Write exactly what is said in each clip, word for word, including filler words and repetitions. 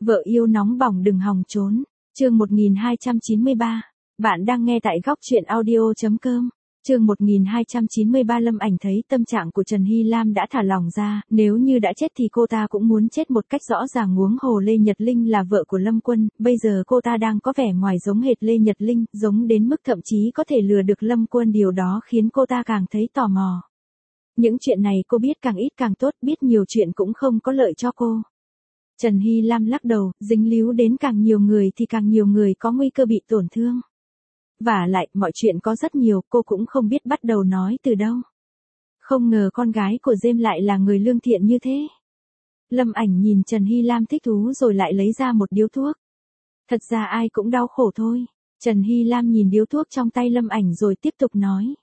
Vợ yêu nóng bỏng đừng hòng trốn. Chương một nghìn hai trăm chín mươi ba. Bạn đang nghe tại góc truyện audio chấm com. Chương một nghìn hai trăm chín mươi ba. Lâm Ảnh thấy tâm trạng của Trần Hy Lam đã thả lỏng ra, nếu như đã chết thì cô ta cũng muốn chết một cách rõ ràng. Huống hồ Lê Nhật Linh là vợ của Lâm Quân, bây giờ cô ta đang có vẻ ngoài giống hệt Lê Nhật Linh, giống đến mức thậm chí có thể lừa được Lâm Quân, điều đó khiến cô ta càng thấy tò mò. Những chuyện này cô biết càng ít càng tốt, biết nhiều chuyện cũng không có lợi cho cô. Trần Hy Lam lắc đầu, dính líu đến càng nhiều người thì càng nhiều người có nguy cơ bị tổn thương. Vả lại, mọi chuyện có rất nhiều, cô cũng không biết bắt đầu nói từ đâu. Không ngờ con gái của Dêm lại là người lương thiện như thế. Lâm Ảnh nhìn Trần Hy Lam thích thú rồi lại lấy ra một điếu thuốc. Thật ra ai cũng đau khổ thôi. Trần Hy Lam nhìn điếu thuốc trong tay Lâm Ảnh rồi tiếp tục nói.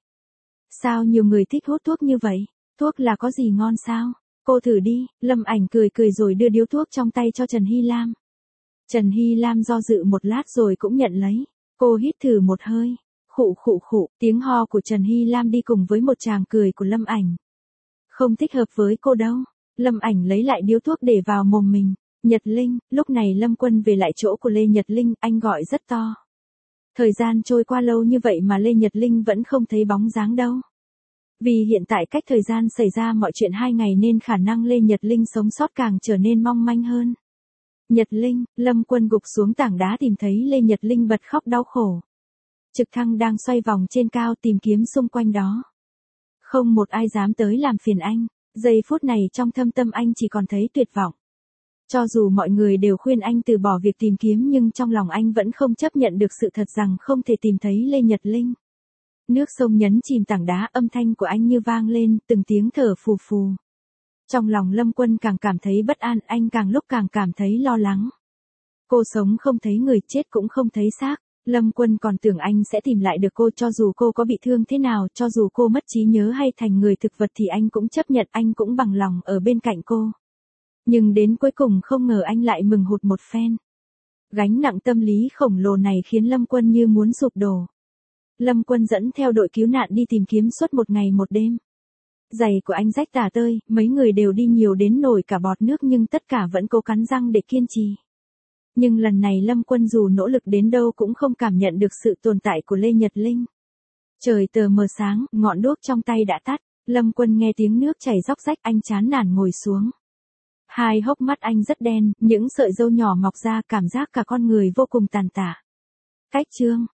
Sao nhiều người thích hút thuốc như vậy? Thuốc là có gì ngon sao? Cô thử đi. Lâm Ảnh cười cười rồi đưa điếu thuốc trong tay cho Trần Hy Lam. Trần Hy Lam do dự một lát rồi cũng nhận lấy. Cô hít thử một hơi. Khụ khụ khụ, tiếng ho của Trần Hy Lam đi cùng với một tràng cười của Lâm Ảnh. Không thích hợp với cô đâu. Lâm Ảnh lấy lại điếu thuốc để vào mồm mình. Nhật Linh, lúc này Lâm Quân về lại chỗ của Lê Nhật Linh, anh gọi rất to. Thời gian trôi qua lâu như vậy mà Lê Nhật Linh vẫn không thấy bóng dáng đâu. Vì hiện tại cách thời gian xảy ra mọi chuyện hai ngày nên khả năng Lê Nhật Linh sống sót càng trở nên mong manh hơn. Nhật Linh, Lâm Quân gục xuống tảng đá tìm thấy Lê Nhật Linh bật khóc đau khổ. Trực thăng đang xoay vòng trên cao tìm kiếm xung quanh đó. Không một ai dám tới làm phiền anh, giây phút này trong thâm tâm anh chỉ còn thấy tuyệt vọng. Cho dù mọi người đều khuyên anh từ bỏ việc tìm kiếm nhưng trong lòng anh vẫn không chấp nhận được sự thật rằng không thể tìm thấy Lê Nhật Linh. Nước sông nhấn chìm tảng đá, âm thanh của anh như vang lên, từng tiếng thở phù phù. Trong lòng Lâm Quân càng cảm thấy bất an, anh càng lúc càng cảm thấy lo lắng. Cô sống không thấy người, chết cũng không thấy xác. Lâm Quân còn tưởng anh sẽ tìm lại được cô, cho dù cô có bị thương thế nào, cho dù cô mất trí nhớ hay thành người thực vật thì anh cũng chấp nhận, anh cũng bằng lòng ở bên cạnh cô. Nhưng đến cuối cùng không ngờ anh lại mừng hụt một phen. Gánh nặng tâm lý khổng lồ này khiến Lâm Quân như muốn sụp đổ. Lâm Quân dẫn theo đội cứu nạn đi tìm kiếm suốt một ngày một đêm. Giày của anh rách tả tơi, mấy người đều đi nhiều đến nổi cả bọt nước nhưng tất cả vẫn cố cắn răng để kiên trì. Nhưng lần này Lâm Quân dù nỗ lực đến đâu cũng không cảm nhận được sự tồn tại của Lê Nhật Linh. Trời tờ mờ sáng, ngọn đuốc trong tay đã tắt, Lâm Quân nghe tiếng nước chảy róc rách, anh chán nản ngồi xuống. Hai hốc mắt anh rất đen, những sợi râu nhỏ mọc ra, cảm giác cả con người vô cùng tàn tạ. Cách chương